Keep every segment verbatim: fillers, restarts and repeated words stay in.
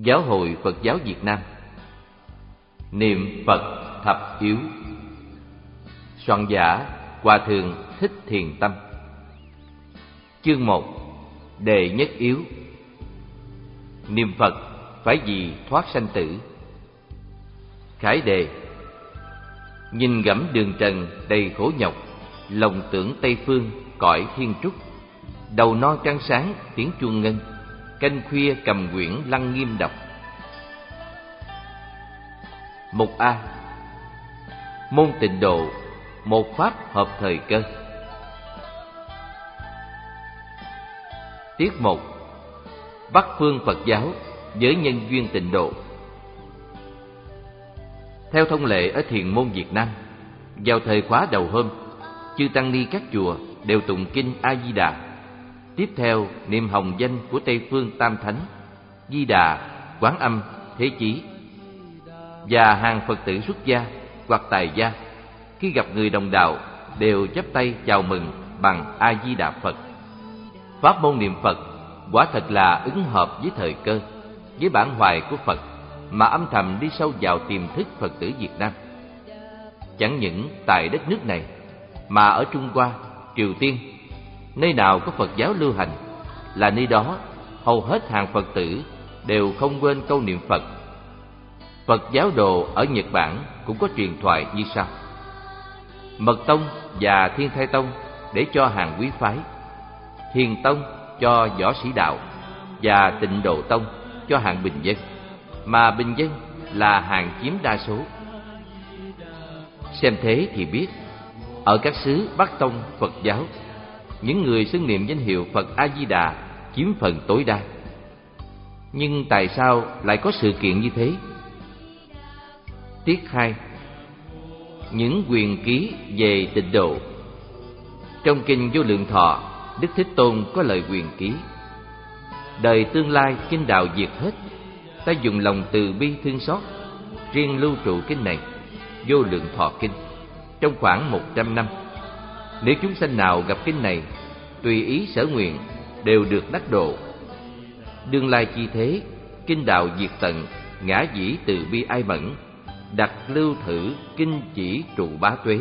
Giáo hội Phật giáo Việt Nam. Niệm Phật thập yếu. Soạn giả Hòa thượng Thích Thiền Tâm. Chương một. Đề nhất yếu. Niệm Phật phải vì thoát sanh tử. Khải đề: nhìn gẫm đường trần đầy khổ nhọc, lòng tưởng Tây phương cõi thiên trúc. Đầu non trăng sáng tiếng chuông ngân, canh khuya cầm quyển lăng nghiêm đọc. Mục A. Môn Tịnh Độ, một pháp hợp thời cơ. Tiết một. Bắc phương Phật giáo với nhân duyên Tịnh Độ. Theo thông lệ ở Thiền môn Việt Nam, vào thời khóa đầu hôm, chư tăng ni các chùa đều tụng kinh A Di Đà. Tiếp theo niệm hồng danh của Tây phương Tam Thánh, Di Đà, Quán Âm, Thế Chí. Và hàng Phật tử xuất gia hoặc tài gia khi gặp người đồng đạo đều chắp tay chào mừng bằng A Di Đà Phật. Pháp môn niệm Phật quả thật là ứng hợp với thời cơ, với bản hoài của Phật mà âm thầm đi sâu vào tiềm thức Phật tử Việt Nam. Chẳng những tại đất nước này mà ở Trung Hoa, Triều Tiên, nơi nào có Phật giáo lưu hành là nơi đó hầu hết hàng Phật tử đều không quên câu niệm Phật. Phật giáo đồ ở Nhật Bản cũng có truyền thoại như sau: Mật Tông và Thiên Thai Tông để cho hàng quý phái, Thiền Tông cho võ sĩ đạo, và Tịnh Độ Tông cho hàng bình dân, mà bình dân là hàng chiếm đa số. Xem thế thì biết, ở các xứ Bắc Tông Phật giáo, những người xưng niệm danh hiệu Phật A Di Đà chiếm phần tối đa. Nhưng tại sao lại có sự kiện như thế? Tiết hai. Những quyền ký về Tịnh Độ. Trong kinh Vô Lượng Thọ, Đức Thích Tôn có lời quyền ký: đời tương lai kinh đạo diệt hết, ta dùng lòng từ bi thương xót, riêng lưu trụ kinh này, Vô Lượng Thọ Kinh, trong khoảng một trăm năm. Nếu chúng sanh nào gặp kinh này, tùy ý sở nguyện, đều được đắc độ. Đương lai chi thế, kinh đạo diệt tận, ngã dĩ từ bi ai mẫn, đặt lưu thử kinh chỉ trụ bá tuế.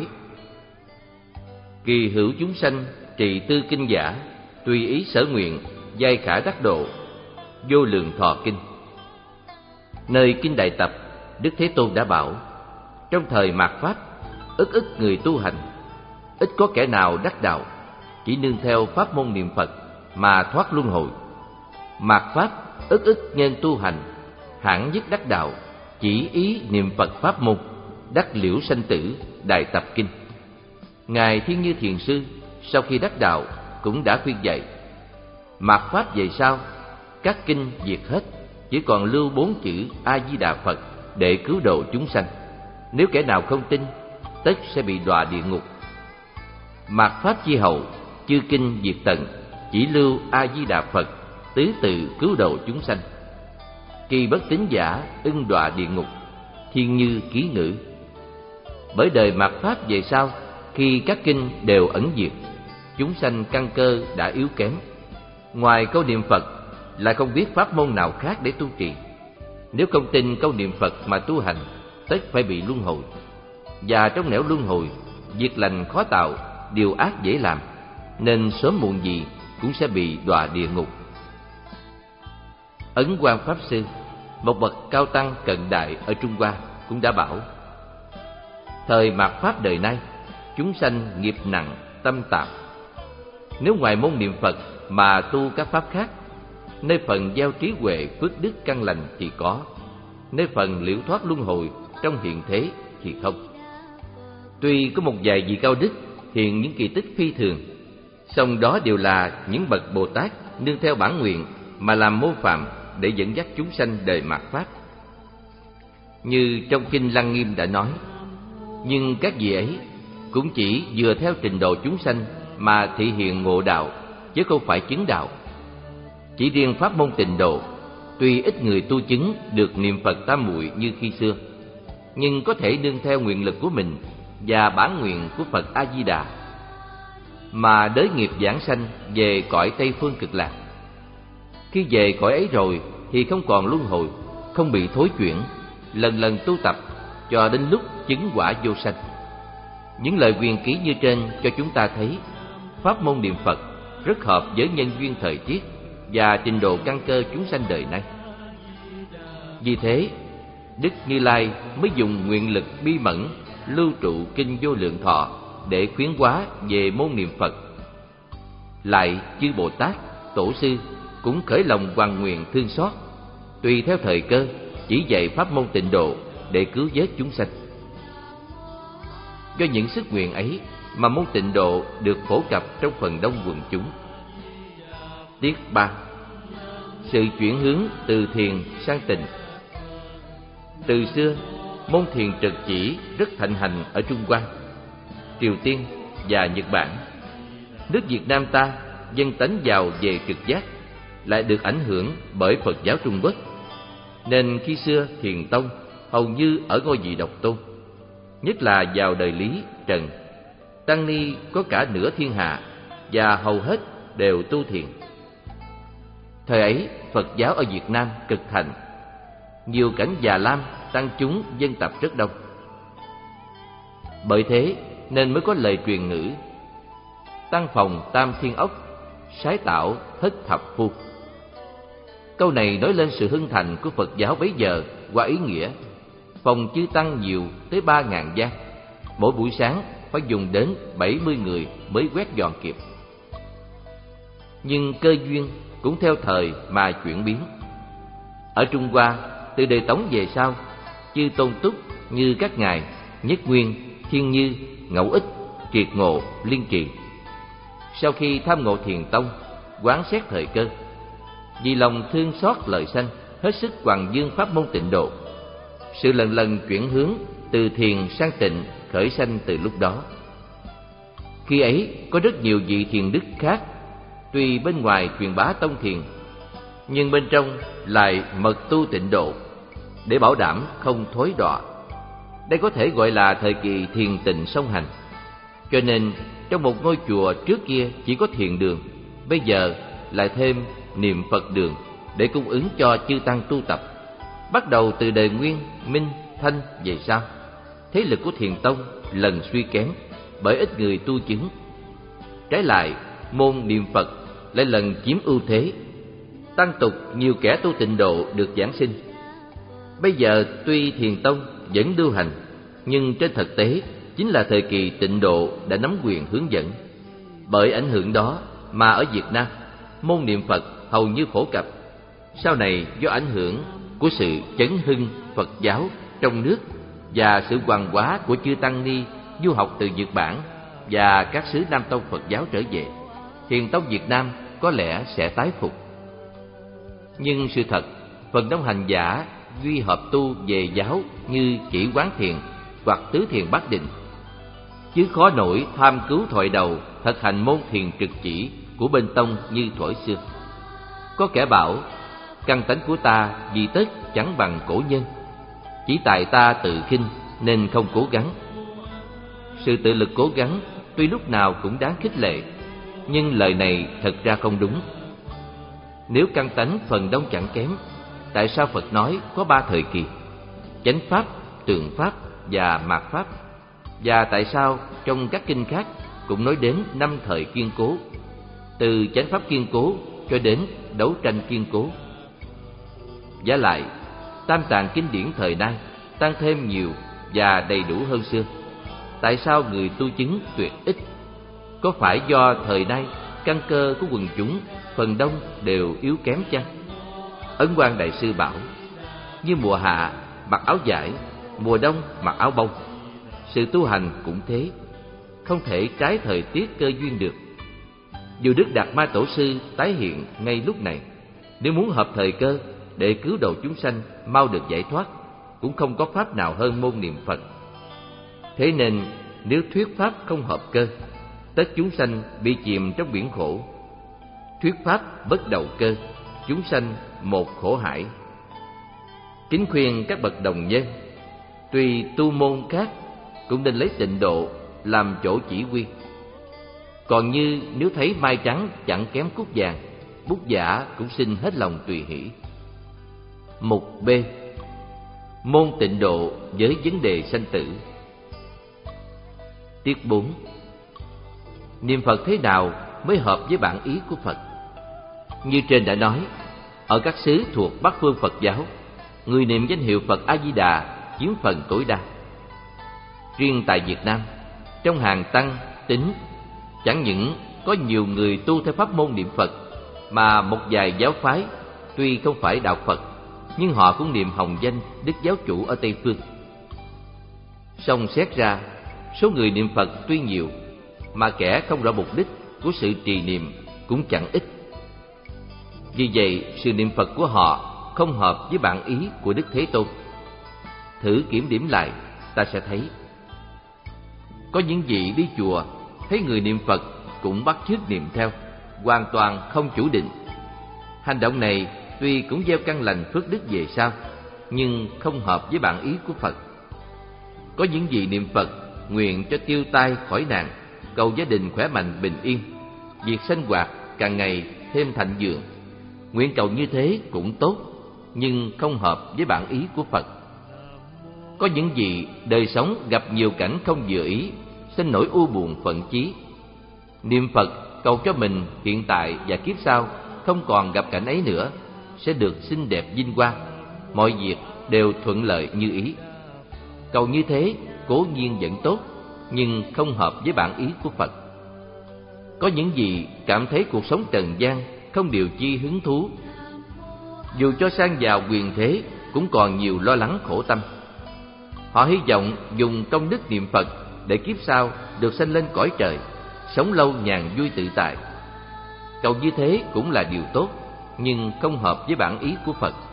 Kỳ hữu chúng sanh trì tư kinh giả, tùy ý sở nguyện, giai khả đắc độ. Vô Lượng Thọ Kinh. Nơi kinh Đại Tập, Đức Thế Tôn đã bảo: trong thời mạt pháp, ức ức người tu hành, ít có kẻ nào đắc đạo, chỉ nương theo pháp môn niệm Phật mà thoát luân hồi. Mạt pháp, ức ức nhân tu hành, hẳn dứt đắc đạo, chỉ ý niệm Phật pháp môn, đắc liễu sanh tử. Đại Tập Kinh. Ngài Thiên Như Thiền Sư sau khi đắc đạo cũng đã khuyên dạy: mạt pháp về sau, các kinh diệt hết, chỉ còn lưu bốn chữ A Di Đà Phật để cứu độ chúng sanh. Nếu kẻ nào không tin, tất sẽ bị đọa địa ngục. Mạt pháp chi hậu, chư kinh diệt tận, chỉ lưu A Di Đà Phật tứ tự cứu độ chúng sanh. Kỳ bất tín giả ưng đọa địa ngục. Thiên Như Ký Ngữ. Bởi đời mạt pháp về sau, khi các kinh đều ẩn diệt, chúng sanh căn cơ đã yếu kém, ngoài câu niệm Phật lại không biết pháp môn nào khác để tu trì. Nếu không tin câu niệm Phật mà tu hành, tất phải bị luân hồi. Và trong nẻo luân hồi, việc lành khó tạo, điều ác dễ làm, nên sớm muộn gì cũng sẽ bị đọa địa ngục. Ấn Quang Pháp Sư, một bậc cao tăng cận đại ở Trung Hoa, cũng đã bảo: thời mạt pháp đời nay, chúng sanh nghiệp nặng, tâm tạp. Nếu ngoài môn niệm Phật mà tu các pháp khác, nơi phần gieo trí huệ phước đức căn lành thì có, nơi phần liễu thoát luân hồi trong hiện thế thì không. Tuy có một vài vị cao đức hiện những kỳ tích phi thường, song đó đều là những bậc Bồ Tát nương theo bản nguyện mà làm mô phạm để dẫn dắt chúng sanh đời mạt pháp. Như trong kinh Lăng Nghiêm đã nói, nhưng các vị ấy cũng chỉ vừa theo trình độ chúng sanh mà thị hiện ngộ đạo, chứ không phải chứng đạo. Chỉ riêng pháp môn Tịnh Độ, tuy ít người tu chứng được niệm Phật tam muội như khi xưa, nhưng có thể nương theo nguyện lực của mình và bản nguyện của Phật A Di Đà mà đới nghiệp giảng sanh về cõi Tây phương Cực Lạc. Khi về cõi ấy rồi thì không còn luân hồi, không bị thối chuyển, lần lần tu tập cho đến lúc chứng quả vô sanh. Những lời quyền ký như trên cho chúng ta thấy pháp môn niệm Phật rất hợp với nhân duyên thời tiết và trình độ căn cơ chúng sanh đời nay. Vì thế, Đức Như Lai mới dùng nguyện lực bi mẫn lưu trụ kinh Vô Lượng Thọ để khuyến hóa về môn niệm Phật. Lại chư Bồ Tát, Tổ sư cũng khởi lòng hoàn nguyện thương xót, tùy theo thời cơ chỉ dạy pháp môn tịnh độ để cứu vớt chúng sanh. Do những sức nguyện ấy mà môn tịnh độ được phổ cập trong phần đông quần chúng. Tiết ba. Sự chuyển hướng từ thiền sang tịnh. Từ xưa, môn thiền trực chỉ rất thịnh hành ở Trung Hoa, Triều Tiên và Nhật Bản. Nước Việt Nam ta dân tánh giàu về trực giác, lại được ảnh hưởng bởi Phật giáo Trung Quốc, nên khi xưa thiền tông hầu như ở ngôi vị độc tôn. Nhất là vào đời Lý, Trần, tăng ni có cả nửa thiên hạ và hầu hết đều tu thiền. Thời ấy Phật giáo ở Việt Nam cực thịnh, nhiều cảnh Già Lam tăng chúng dân tập rất đông. Bởi thế nên mới có lời truyền ngữ tăng phòng tam thiên ốc, sái tạo thất thập phu. Câu này nói lên sự hưng thành của Phật giáo bấy giờ qua ý nghĩa phòng chư tăng nhiều tới ba ngàn gian, mỗi buổi sáng phải dùng đến bảy mươi người mới quét dọn kịp. Nhưng cơ duyên cũng theo thời mà chuyển biến. Ở Trung Hoa, từ đời Tống về sau, chư tôn túc như các ngài Nhất Nguyên, Thiên Như, Ngẫu Ích, Triệt Ngộ, Liên Trì, sau khi tham ngộ thiền tông, quán xét thời cơ, vì lòng thương xót lời sanh, hết sức hoằng dương pháp môn tịnh độ. Sự lần lần chuyển hướng từ thiền sang tịnh khởi sanh từ lúc đó. Khi ấy có rất nhiều vị thiền đức khác, tuy bên ngoài truyền bá tông thiền, nhưng bên trong lại mật tu tịnh độ để bảo đảm không thối đọa. Đây có thể gọi là thời kỳ thiền tịnh song hành. Cho nên trong một ngôi chùa trước kia chỉ có thiền đường, bây giờ lại thêm niệm Phật đường để cung ứng cho chư tăng tu tập. Bắt đầu từ đời Nguyên, Minh, Thanh về sau, thế lực của thiền tông lần suy kém bởi ít người tu chứng. Trái lại, môn niệm Phật lại lần chiếm ưu thế, tăng tục nhiều kẻ tu tịnh độ được giảng sinh. Bây giờ tuy thiền tông vẫn lưu hành, nhưng trên thực tế chính là thời kỳ tịnh độ đã nắm quyền hướng dẫn. Bởi ảnh hưởng đó mà ở Việt Nam, môn niệm Phật hầu như phổ cập. Sau này do ảnh hưởng của sự chấn hưng Phật giáo trong nước và sự hoàng hóa của chư tăng ni du học từ Nhật Bản và các xứ Nam tông Phật giáo trở về, thiền tông Việt Nam có lẽ sẽ tái phục. Nhưng sự thật, phần đông hành giả duy hợp tu về giáo như chỉ quán thiền hoặc tứ thiền bát định, chứ khó nổi tham cứu thoại đầu thực hành môn thiền trực chỉ của bên tông như thuở xưa. Có kẻ bảo căn tánh của ta vì tất chẳng bằng cổ nhân, chỉ tại ta tự khinh nên không cố gắng. Sự tự lực cố gắng tuy lúc nào cũng đáng khích lệ, nhưng lời này thật ra không đúng. Nếu căn tánh phần đông chẳng kém, tại sao Phật nói có ba thời kỳ: chánh pháp, tượng pháp và mạt pháp? Và tại sao trong các kinh khác cũng nói đến năm thời kiên cố, từ chánh pháp kiên cố cho đến đấu tranh kiên cố? Vả lại, tam tạng kinh điển thời nay tăng thêm nhiều và đầy đủ hơn xưa. Tại sao người tu chứng tuyệt ít? Có phải do thời nay căn cơ của quần chúng phần đông đều yếu kém chăng? Ấn Quang Đại Sư bảo, như mùa hạ mặc áo vải, mùa đông mặc áo bông. Sự tu hành cũng thế, không thể trái thời tiết cơ duyên được. Dù Đức Đạt Ma Tổ Sư tái hiện ngay lúc này, nếu muốn hợp thời cơ để cứu độ chúng sanh mau được giải thoát, cũng không có pháp nào hơn môn niệm Phật. Thế nên nếu thuyết pháp không hợp cơ, tất chúng sanh bị chìm trong biển khổ. Thuyết pháp bất đầu cơ, chúng sanh một khổ hải. Kính khuyên các bậc đồng nhân, tuy tu môn khác cũng nên lấy tịnh độ làm chỗ chỉ huy. Còn như nếu thấy mai trắng chẳng kém cúc vàng, bút giả cũng xin hết lòng tùy hỷ. Mục B. Môn tịnh độ với vấn đề sanh tử. Tiết bốn. Niệm Phật thế nào mới hợp với bản ý của Phật? Như trên đã nói, ở các xứ thuộc Bắc phương Phật giáo, người niệm danh hiệu Phật A-di-đà chiếm phần tối đa. Riêng tại Việt Nam, trong hàng tăng, tín, chẳng những có nhiều người tu theo pháp môn niệm Phật, mà một vài giáo phái tuy không phải đạo Phật, nhưng họ cũng niệm hồng danh Đức Giáo Chủ ở Tây Phương. Song xét ra, số người niệm Phật tuy nhiều, mà kẻ không rõ mục đích của sự trì niệm cũng chẳng ít. Vì vậy, sự niệm Phật của họ không hợp với bản ý của Đức Thế Tôn. Thử kiểm điểm lại, ta sẽ thấy có những vị đi chùa thấy người niệm Phật cũng bắt chước niệm theo, hoàn toàn không chủ định. Hành động này tuy cũng gieo căn lành phước đức về sau, nhưng không hợp với bản ý của Phật. Có những vị niệm Phật nguyện cho tiêu tai khỏi nạn, cầu gia đình khỏe mạnh bình yên, việc sinh hoạt càng ngày thêm thịnh vượng. Nguyện cầu như thế cũng tốt, nhưng không hợp với bản ý của Phật. Có những vị đời sống gặp nhiều cảnh không vừa ý, sinh nỗi u buồn phận chí. Niệm Phật cầu cho mình hiện tại và kiếp sau không còn gặp cảnh ấy nữa, sẽ được xinh đẹp vinh quang, mọi việc đều thuận lợi như ý. Cầu như thế cố nhiên vẫn tốt, nhưng không hợp với bản ý của Phật. Có những vị cảm thấy cuộc sống trần gian không điều chi hứng thú, dù cho sang giàu quyền thế cũng còn nhiều lo lắng khổ tâm. Họ hy vọng dùng công đức niệm Phật để kiếp sau được sanh lên cõi trời, sống lâu nhàn vui tự tại. Cầu như thế cũng là điều tốt, nhưng không hợp với bản ý của Phật.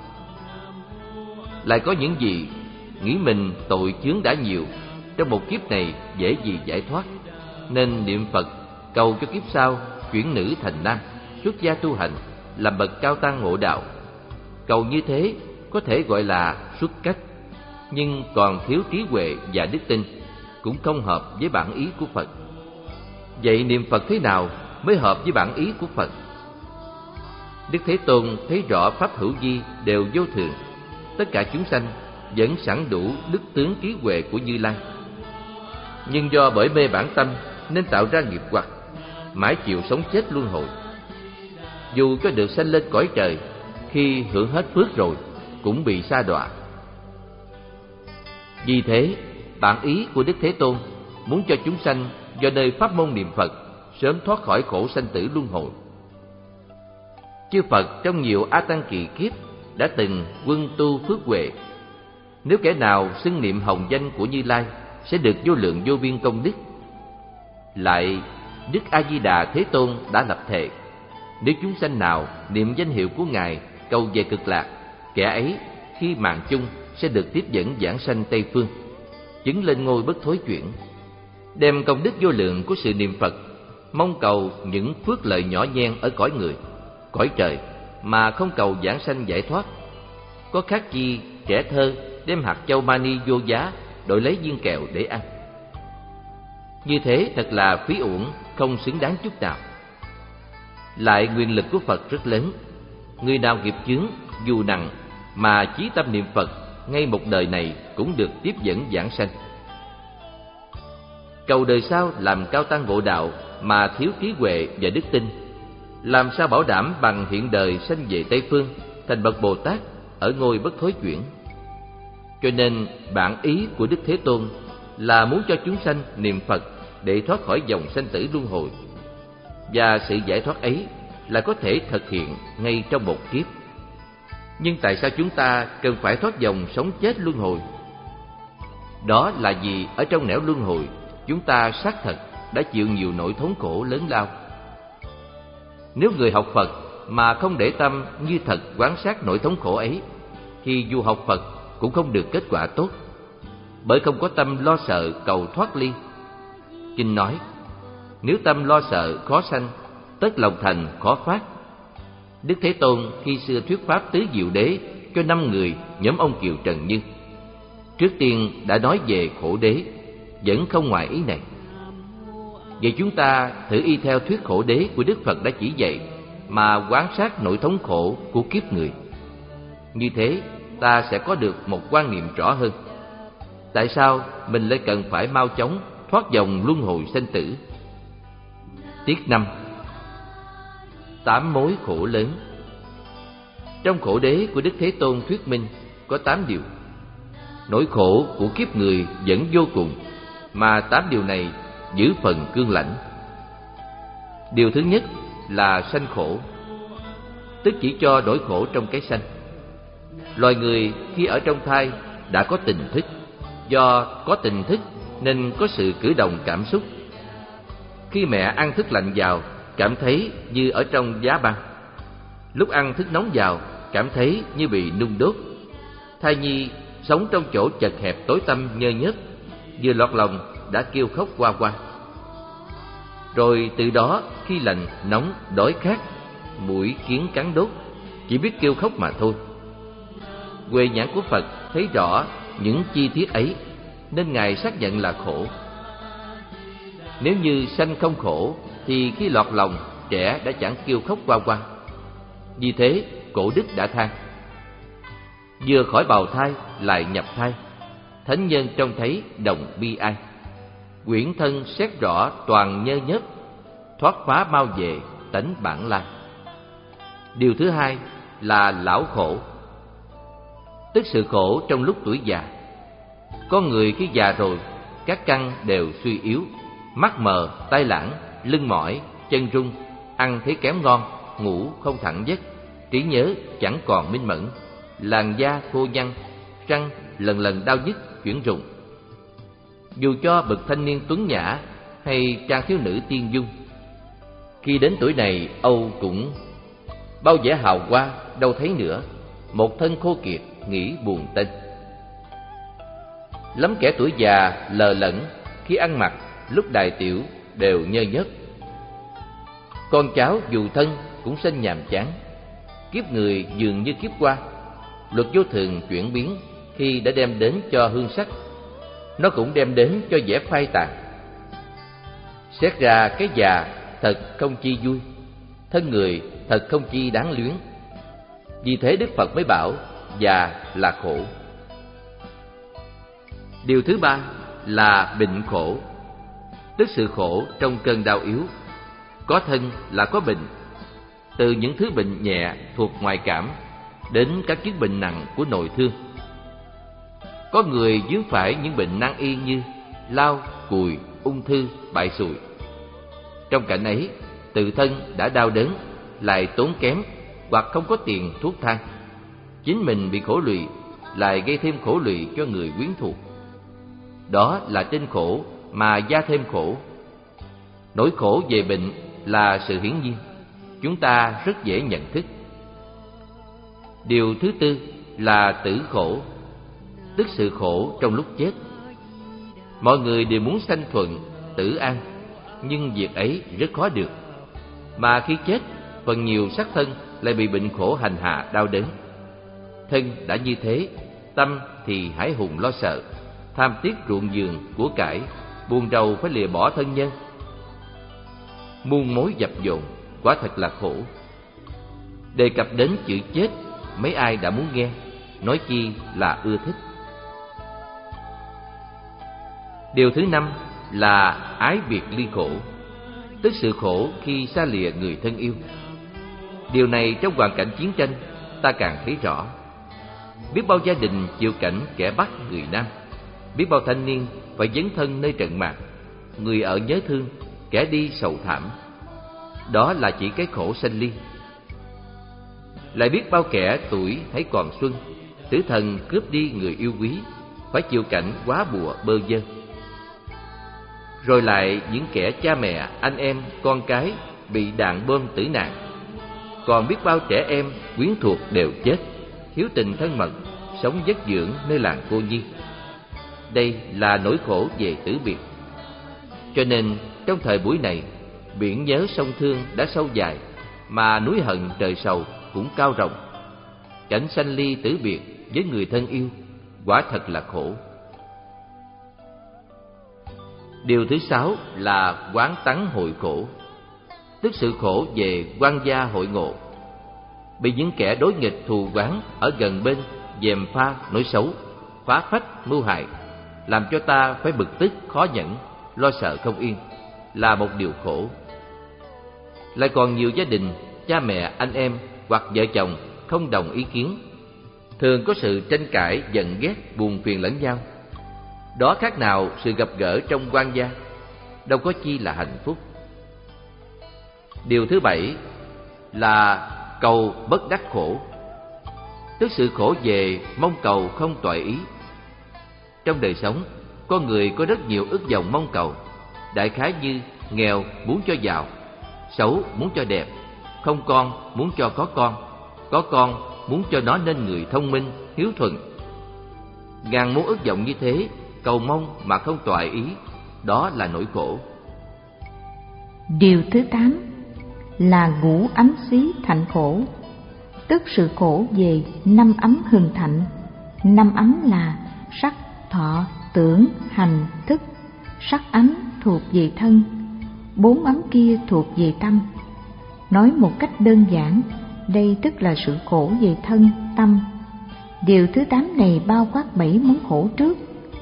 Lại có những vị nghĩ mình tội chướng đã nhiều, trong một kiếp này dễ gì giải thoát, nên niệm Phật cầu cho kiếp sau chuyển nữ thành nam, xuất gia tu hành, làm bậc cao tăng ngộ đạo. Cầu như thế có thể gọi là xuất cách, nhưng còn thiếu trí huệ và đức tin, cũng không hợp với bản ý của Phật. Vậy niệm Phật thế nào mới hợp với bản ý của Phật? Đức Thế Tôn thấy rõ pháp hữu vi đều vô thường, tất cả chúng sanh vẫn sẵn đủ đức tướng trí huệ của Như Lai, nhưng do bởi mê bản tâm nên tạo ra nghiệp hoặc, mãi chịu sống chết luân hồi. Dù có được sanh lên cõi trời, khi hưởng hết phước rồi cũng bị sa đọa. Vì thế, bản ý của Đức Thế Tôn muốn cho chúng sanh do nơi pháp môn niệm Phật sớm thoát khỏi khổ sanh tử luân hồi. Chư Phật trong nhiều A Tăng kỳ kiếp đã từng quân tu phước huệ. Nếu kẻ nào xưng niệm hồng danh của Như Lai sẽ được vô lượng vô biên công đức. Lại, Đức A Di Đà Thế Tôn đã lập thệ, nếu chúng sanh nào niệm danh hiệu của Ngài cầu về cực lạc, kẻ ấy khi mạng chung sẽ được tiếp dẫn giảng sanh Tây phương, chứng lên ngôi bất thối chuyển. Đem công đức vô lượng của sự niệm Phật, mong cầu những phước lợi nhỏ nhen ở cõi người, cõi trời, mà không cầu giảng sanh giải thoát. Có khác chi trẻ thơ đem hạt châu mani vô giá đổi lấy viên kẹo để ăn. Như thế thật là phí uổng, không xứng đáng chút nào. Lại quyền lực của Phật rất lớn. Người nào nghiệp chướng dù nặng mà chí tâm niệm Phật, ngay một đời này cũng được tiếp dẫn giảng sanh. Cầu đời sau làm cao tăng ngộ đạo mà thiếu trí huệ và đức tin, làm sao bảo đảm bằng hiện đời sanh về Tây phương thành bậc Bồ Tát ở ngôi bất thối chuyển. Cho nên bản ý của Đức Thế Tôn là muốn cho chúng sanh niệm Phật để thoát khỏi dòng sanh tử luân hồi, và sự giải thoát ấy là có thể thực hiện ngay trong một kiếp. Nhưng tại sao chúng ta cần phải thoát dòng sống chết luân hồi? Đó là vì ở trong nẻo luân hồi, chúng ta xác thật đã chịu nhiều nỗi thống khổ lớn lao. Nếu người học Phật mà không để tâm như thật quán sát nỗi thống khổ ấy, thì dù học Phật cũng không được kết quả tốt, bởi không có tâm lo sợ cầu thoát ly. Kinh nói, nếu tâm lo sợ khó sanh, tất lòng thành khó phát. Đức Thế Tôn khi xưa thuyết pháp tứ diệu đế cho năm người nhóm ông Kiều Trần Như, trước tiên đã nói về khổ đế, vẫn không ngoài ý này. Vậy chúng ta thử y theo thuyết khổ đế của Đức Phật đã chỉ dạy mà quán sát nỗi thống khổ của kiếp người. Như thế ta sẽ có được một quan niệm rõ hơn. Tại sao mình lại cần phải mau chóng thoát vòng luân hồi sanh tử? Tiết năm. Tám mối khổ lớn. Trong khổ đế của Đức Thế Tôn thuyết minh có tám điều. Nỗi khổ của kiếp người vẫn vô cùng, mà tám điều này giữ phần cương lãnh. Điều thứ nhất là sanh khổ, tức chỉ cho nỗi khổ trong cái sanh. Loài người khi ở trong thai đã có tình thức, do có tình thức nên có sự cử động cảm xúc. Khi mẹ ăn thức lạnh vào, cảm thấy như ở trong giá băng. Lúc ăn thức nóng vào, cảm thấy như bị nung đốt. Thai nhi sống trong chỗ chật hẹp tối tăm nhơ nhớp, vừa lọt lòng đã kêu khóc oa oa. Rồi từ đó khi lạnh, nóng, đói khát, mũi kiến cắn đốt, chỉ biết kêu khóc mà thôi. Huệ nhãn của Phật thấy rõ những chi tiết ấy, nên Ngài xác nhận là khổ. Nếu như sanh không khổ, thì khi lọt lòng, trẻ đã chẳng kêu khóc oa oa. Vì thế, Cổ Đức đã than: vừa khỏi bào thai lại nhập thai, thánh nhân trông thấy đồng bi ai. Quyển thân xét rõ toàn nhơ nhớp, thoát phá mau về tánh bản lai. Điều thứ hai là lão khổ, tức sự khổ trong lúc tuổi già. Con người khi già rồi, các căn đều suy yếu, mắt mờ, tay lãng, lưng mỏi, chân run, ăn thấy kém ngon, ngủ không thẳng giấc, trí nhớ chẳng còn minh mẫn, làn da khô nhăn, răng lần lần đau nhức, chuyển rụng. Dù cho bậc thanh niên tuấn nhã hay trang thiếu nữ tiên dung, khi đến tuổi này âu cũng bao vẻ hào hoa đâu thấy nữa, một thân khô kiệt nghĩ buồn tênh. Lắm kẻ tuổi già lờ lẫn, khi ăn mặc lúc đài tiểu đều nhơ nhớp. Con cháu dù thân cũng sinh nhàm chán. Kiếp người dường như kiếp qua, luật vô thường chuyển biến. Khi đã đem đến cho hương sắc, nó cũng đem đến cho vẻ phai tàn. Xét ra cái già thật không chi vui, thân người thật không chi đáng luyến. Vì thế Đức Phật mới bảo già là khổ. Điều thứ ba là bệnh khổ, tức sự khổ trong cơn đau yếu. Có thân là có bệnh, từ những thứ bệnh nhẹ thuộc ngoại cảm đến các chứng bệnh nặng của nội thương. Có người vướng phải những bệnh nan y như lao, cùi, ung thư, bại sụi. Trong cảnh ấy, tự thân đã đau đớn, lại tốn kém hoặc không có tiền thuốc thang. Chính mình bị khổ lụy, lại gây thêm khổ lụy cho người quyến thuộc. Đó là trên khổ mà gia thêm khổ. Nỗi khổ về bệnh là sự hiển nhiên, chúng ta rất dễ nhận thức. Điều thứ tư là tử khổ, tức sự khổ trong lúc chết. Mọi người đều muốn sanh thuận, tử an, nhưng việc ấy rất khó được. Mà khi chết, phần nhiều xác thân lại bị bệnh khổ hành hạ đau đớn. Thân đã như thế, tâm thì hãi hùng lo sợ, tham tiếc ruộng vườn của cải, buồn rầu phải lìa bỏ thân nhân. Muôn mối dập dồn, quả thật là khổ. Đề cập đến chữ chết, mấy ai đã muốn nghe, nói chi là ưa thích. Điều thứ năm là ái biệt ly khổ, tức sự khổ khi xa lìa người thân yêu. Điều này trong hoàn cảnh chiến tranh ta càng thấy rõ. Biết bao gia đình chịu cảnh kẻ bắt người Nam, biết bao thanh niên phải dấn thân nơi trận mạc, người ở nhớ thương, kẻ đi sầu thảm. Đó là chỉ cái khổ sanh ly. Lại biết bao kẻ tuổi hãy còn xuân, tử thần cướp đi người yêu quý, phải chịu cảnh quá bùa bơ vơ. Rồi lại những kẻ cha mẹ, anh em, con cái bị đạn bom tử nạn. Còn biết bao trẻ em quyến thuộc đều chết, thiếu tình thân mật, sống vất dưỡng nơi làng cô nhi. Đây là nỗi khổ về tử biệt. Cho nên trong thời buổi này, biển nhớ sông thương đã sâu dài, mà núi hận trời sầu cũng cao rộng. Cảnh sanh ly tử biệt với người thân yêu quả thật là khổ. Điều thứ sáu là quán tắng hội khổ, tức sự khổ về quan gia hội ngộ. Bị những kẻ đối nghịch thù oán ở gần bên gièm pha nỗi xấu, phá phách mưu hại, làm cho ta phải bực tức khó nhẫn, lo sợ không yên, là một điều khổ. Lại còn nhiều gia đình, cha mẹ, anh em hoặc vợ chồng không đồng ý kiến, thường có sự tranh cãi, giận ghét, buồn phiền lẫn nhau. Đó khác nào sự gặp gỡ trong quan gia, đâu có chi là hạnh phúc. Điều thứ bảy là cầu bất đắc khổ, tức sự khổ về mong cầu không toại ý. Trong đời sống, con người có rất nhiều ước vọng mong cầu, đại khái như nghèo muốn cho giàu, xấu muốn cho đẹp, không con muốn cho có con, có con muốn cho nó nên người thông minh, hiếu thuận. Ngàn muốn ước vọng như thế, cầu mong mà không toại ý, đó là nỗi khổ. Điều thứ tám là ngũ ấm xí thạnh khổ, tức sự khổ về năm ấm hưng thạnh. Năm ấm là sắc, thọ, tưởng, hành, thức. Sắc ấm thuộc về thân, bốn ấm kia thuộc về tâm. Nói một cách đơn giản, đây tức là sự khổ về thân, tâm. Điều thứ tám này bao quát bảy món khổ trước.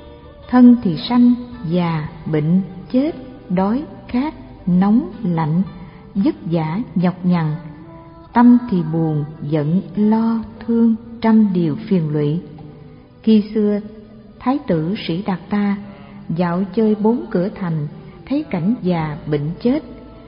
Thân thì sanh, già, bệnh, chết, đói, khát, nóng, lạnh, vất vả, nhọc nhằn. Tâm thì buồn, giận, lo, thương, trăm điều phiền lụy. Khi xưa, Thái tử Sĩ Đạt Ta dạo chơi bốn cửa thành, thấy cảnh già, bệnh, chết.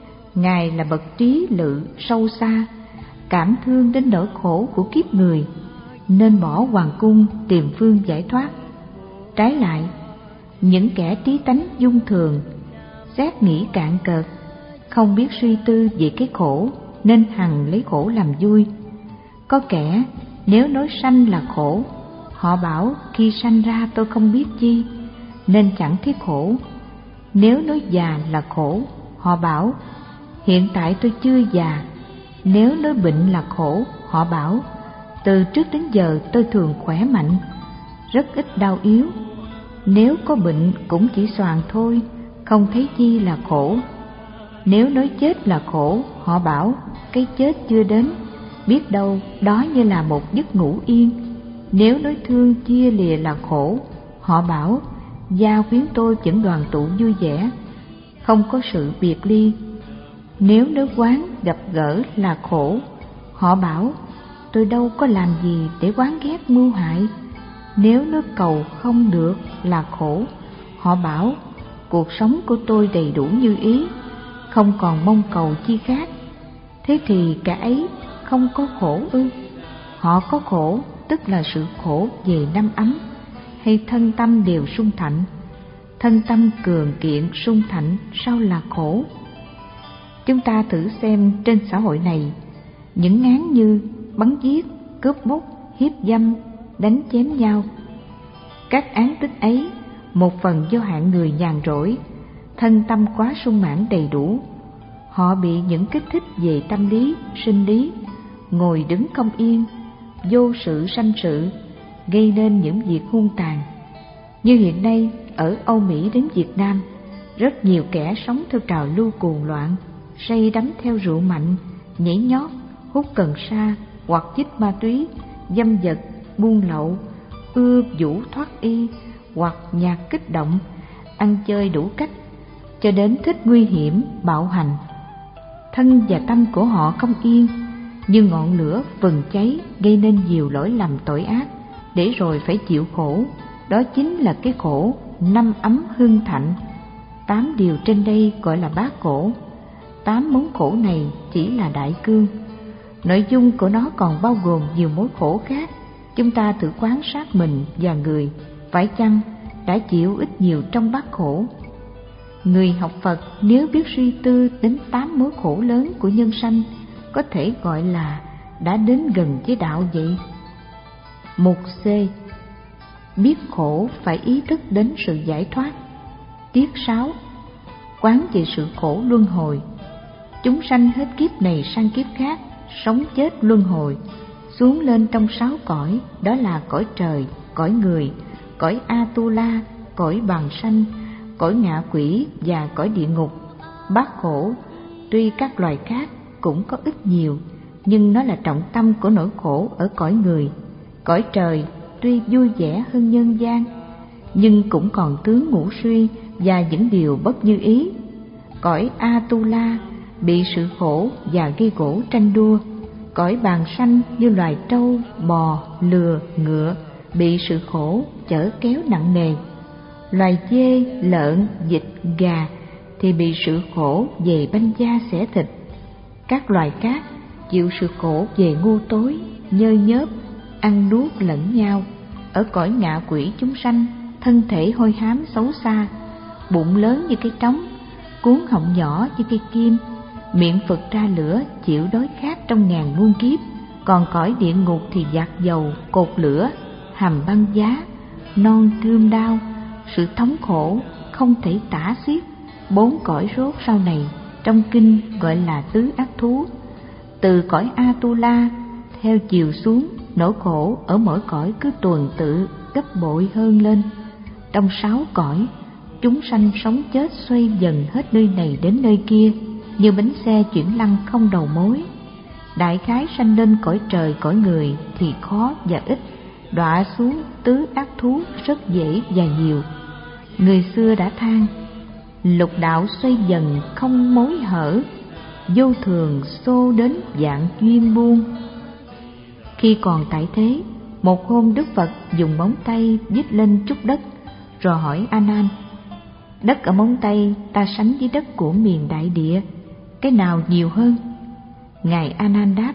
Ngài là bậc trí lự sâu xa, cảm thương đến nỗi khổ của kiếp người, nên bỏ hoàng cung tìm phương giải thoát. Trái lại, những kẻ trí tánh dung thường, xét nghĩ cạn cợt, không biết suy tư về cái khổ, nên hằng lấy khổ làm vui. Có kẻ nếu nói sanh là khổ, họ bảo khi sanh ra tôi không biết chi, nên chẳng thấy khổ. Nếu nói già là khổ, họ bảo hiện tại tôi chưa già. Nếu nói bệnh là khổ, họ bảo từ trước đến giờ tôi thường khỏe mạnh, rất ít đau yếu. Nếu có bệnh cũng chỉ xoàng thôi, không thấy chi là khổ. Nếu nói chết là khổ, họ bảo cái chết chưa đến, biết đâu đó như là một giấc ngủ yên. Nếu nói thương chia lìa là khổ, họ bảo gia quyến tôi vẫn đoàn tụ vui vẻ, không có sự biệt ly. Nếu nói quán gặp gỡ là khổ, họ bảo tôi đâu có làm gì để quán ghét mưu hại. Nếu nói cầu không được là khổ, họ bảo cuộc sống của tôi đầy đủ như ý, không còn mong cầu chi khác. Thế thì cả ấy không có khổ ư? Họ có khổ, tức là sự khổ về năm ấm, hay thân tâm đều sung thạnh. Thân tâm cường kiện sung thạnh sao là khổ? Chúng ta thử xem trên xã hội này, những án như bắn giết, cướp bóc, hiếp dâm, đánh chém nhau. Các án tích ấy một phần do hạng người nhàn rỗi, thân tâm quá sung mãn đầy đủ. Họ bị những kích thích về tâm lý, sinh lý, ngồi đứng không yên, vô sự sanh sự, gây nên những việc hung tàn. Như hiện nay ở Âu Mỹ đến Việt Nam, rất nhiều kẻ sống theo trào lưu cuồng loạn, say đắm theo rượu mạnh, nhảy nhót, hút cần sa hoặc chích ma túy, dâm vật, buôn lậu, ưa vũ thoát y hoặc nhạc kích động, ăn chơi đủ cách, cho đến thích nguy hiểm, bạo hành. Thân và tâm của họ không yên, như ngọn lửa vừng cháy, gây nên nhiều lỗi lầm tội ác, để rồi phải chịu khổ. Đó chính là cái khổ năm ấm hưng thạnh. Tám điều trên đây gọi là bát khổ. Tám món khổ này chỉ là đại cương, nội dung của nó còn bao gồm nhiều mối khổ khác. Chúng ta thử quan sát mình và người, phải chăng đã chịu ít nhiều trong bát khổ? Người học Phật nếu biết suy tư đến tám mối khổ lớn của nhân sanh, có thể gọi là đã đến gần với đạo vậy. Mục C. Biết khổ phải ý thức đến sự giải thoát. Tiết sáu. Quán về sự khổ luân hồi. Chúng sanh hết kiếp này sang kiếp khác, sống chết luân hồi, xuống lên trong sáu cõi, đó là cõi trời, cõi người, cõi Atula, cõi bằng sanh, cõi ngạ quỷ và cõi địa ngục. Bát khổ, tuy các loài khác cũng có ít nhiều, nhưng nó là trọng tâm của nỗi khổ ở cõi người. Cõi trời tuy vui vẻ hơn nhân gian, nhưng cũng còn tướng ngủ suy và những điều bất như ý. Cõi Atula bị sự khổ và gây gổ tranh đua. Cõi bàn sanh như loài trâu, bò, lừa, ngựa bị sự khổ chở kéo nặng nề. Loài dê, lợn, vịt, gà thì bị sự khổ về banh da xẻ thịt. Các loài cát chịu sự khổ về ngu tối, nhơ nhớp, ăn nuốt lẫn nhau. Ở cõi ngạ quỷ chúng sanh, thân thể hôi hám xấu xa, bụng lớn như cái trống, cuốn họng nhỏ như cây kim, miệng phực ra lửa, chịu đói khát trong ngàn muôn kiếp. Còn cõi địa ngục thì giạt dầu, cột lửa, hầm băng giá, non thương đau, sự thống khổ không thể tả xiết. Bốn cõi rốt sau này trong kinh gọi là tứ ác thú. Từ cõi Atula theo chiều xuống, nỗi khổ ở mỗi cõi cứ tuần tự gấp bội hơn lên. Trong sáu cõi, chúng sanh sống chết xoay dần hết nơi này đến nơi kia, như bánh xe chuyển lăn không đầu mối. Đại khái sanh lên cõi trời cõi người thì khó và ít, đọa xuống tứ ác thú rất dễ và nhiều. Người xưa đã than: lục đạo xoay dần không mối hở, vô thường xô đến dạng duyên buông. Khi còn tại thế, một hôm Đức Phật dùng móng tay vít lên chút đất, rồi hỏi A Nan: đất ở móng tay ta sánh với đất của miền đại địa, cái nào nhiều hơn? Ngài A Nan đáp: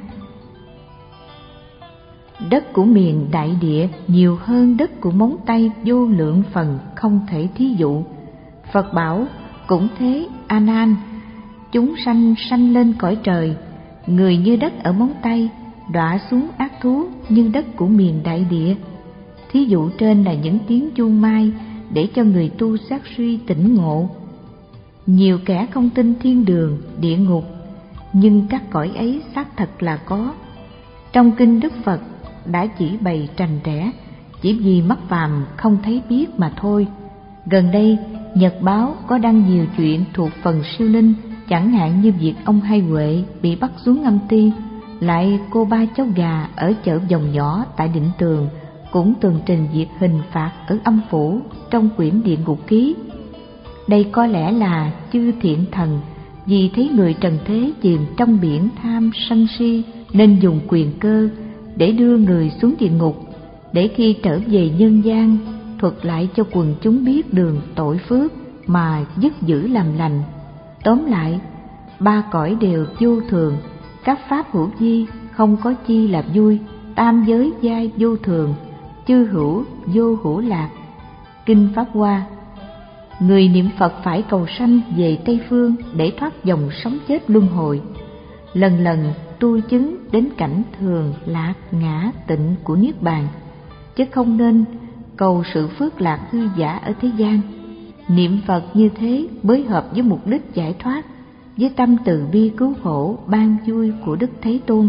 đất của miền đại địa nhiều hơn đất của móng tay vô lượng phần không thể thí dụ. Phật bảo: cũng thế A Nan, chúng sanh sanh lên cõi trời, người như đất ở móng tay, đọa xuống ác thú như đất của miền đại địa. Thí dụ trên là những tiếng chuông mai để cho người tu sát suy tỉnh ngộ. Nhiều kẻ không tin thiên đường, địa ngục, nhưng các cõi ấy xác thật là có. Trong kinh Đức Phật đã chỉ bày trành trẽ, chỉ vì mắt phàm không thấy biết mà thôi. Gần đây Nhật báo có đăng nhiều chuyện thuộc phần siêu linh, chẳng hạn như việc ông Hai Huệ bị bắt xuống âm ti, lại cô ba cháu gà ở chợ Dòng Nhỏ tại Định Tường cũng tường trình việc hình phạt ở âm phủ trong quyển Địa Ngục Ký. Đây có lẽ là chư thiện thần vì thấy người trần thế chìm trong biển tham sân si, nên dùng quyền cơ để đưa người xuống địa ngục, để khi trở về nhân gian thuật lại cho quần chúng biết đường tội phước mà dứt giữ làm lành. Tóm lại, ba cõi đều vô thường, các pháp hữu vi không có chi là vui, tam giới giai vô thường, chư hữu vô hữu lạc. Kinh Pháp Hoa: người niệm Phật phải cầu sanh về Tây Phương để thoát dòng sống chết luân hồi, lần lần tu chứng đến cảnh thường lạc ngã tịnh của Niết Bàn, chứ không nên cầu sự phước lạc hư giả ở thế gian. Niệm Phật như thế mới hợp với mục đích giải thoát, với tâm từ bi cứu khổ ban vui của Đức Thế Tôn.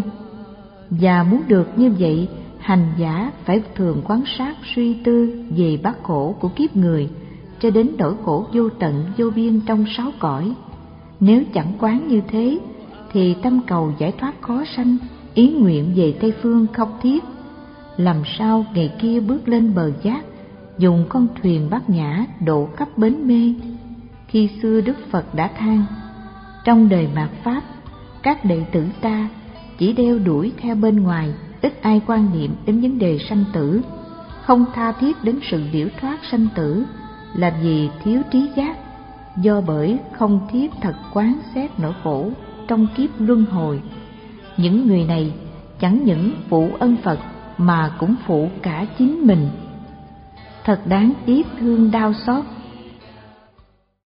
Và muốn được như vậy, hành giả phải thường quan sát suy tư về bát khổ của kiếp người, cho đến nỗi khổ vô tận vô biên trong sáu cõi. Nếu chẳng quán như thế thì tâm cầu giải thoát khó sanh, ý nguyện về Tây Phương không thiết. Làm sao ngày kia bước lên bờ giác, dùng con thuyền bát nhã độ khắp bến mê? Khi xưa Đức Phật đã than: trong đời mạt Pháp, các đệ tử ta chỉ đeo đuổi theo bên ngoài, ít ai quan niệm đến vấn đề sanh tử, không tha thiết đến sự liễu thoát sanh tử, là vì thiếu trí giác, do bởi không thiết thật quán xét nỗi khổ trong kiếp luân hồi. Những người này chẳng những phụ ân Phật mà cũng phụ cả chính mình. Thật đáng tiếc thương đau xót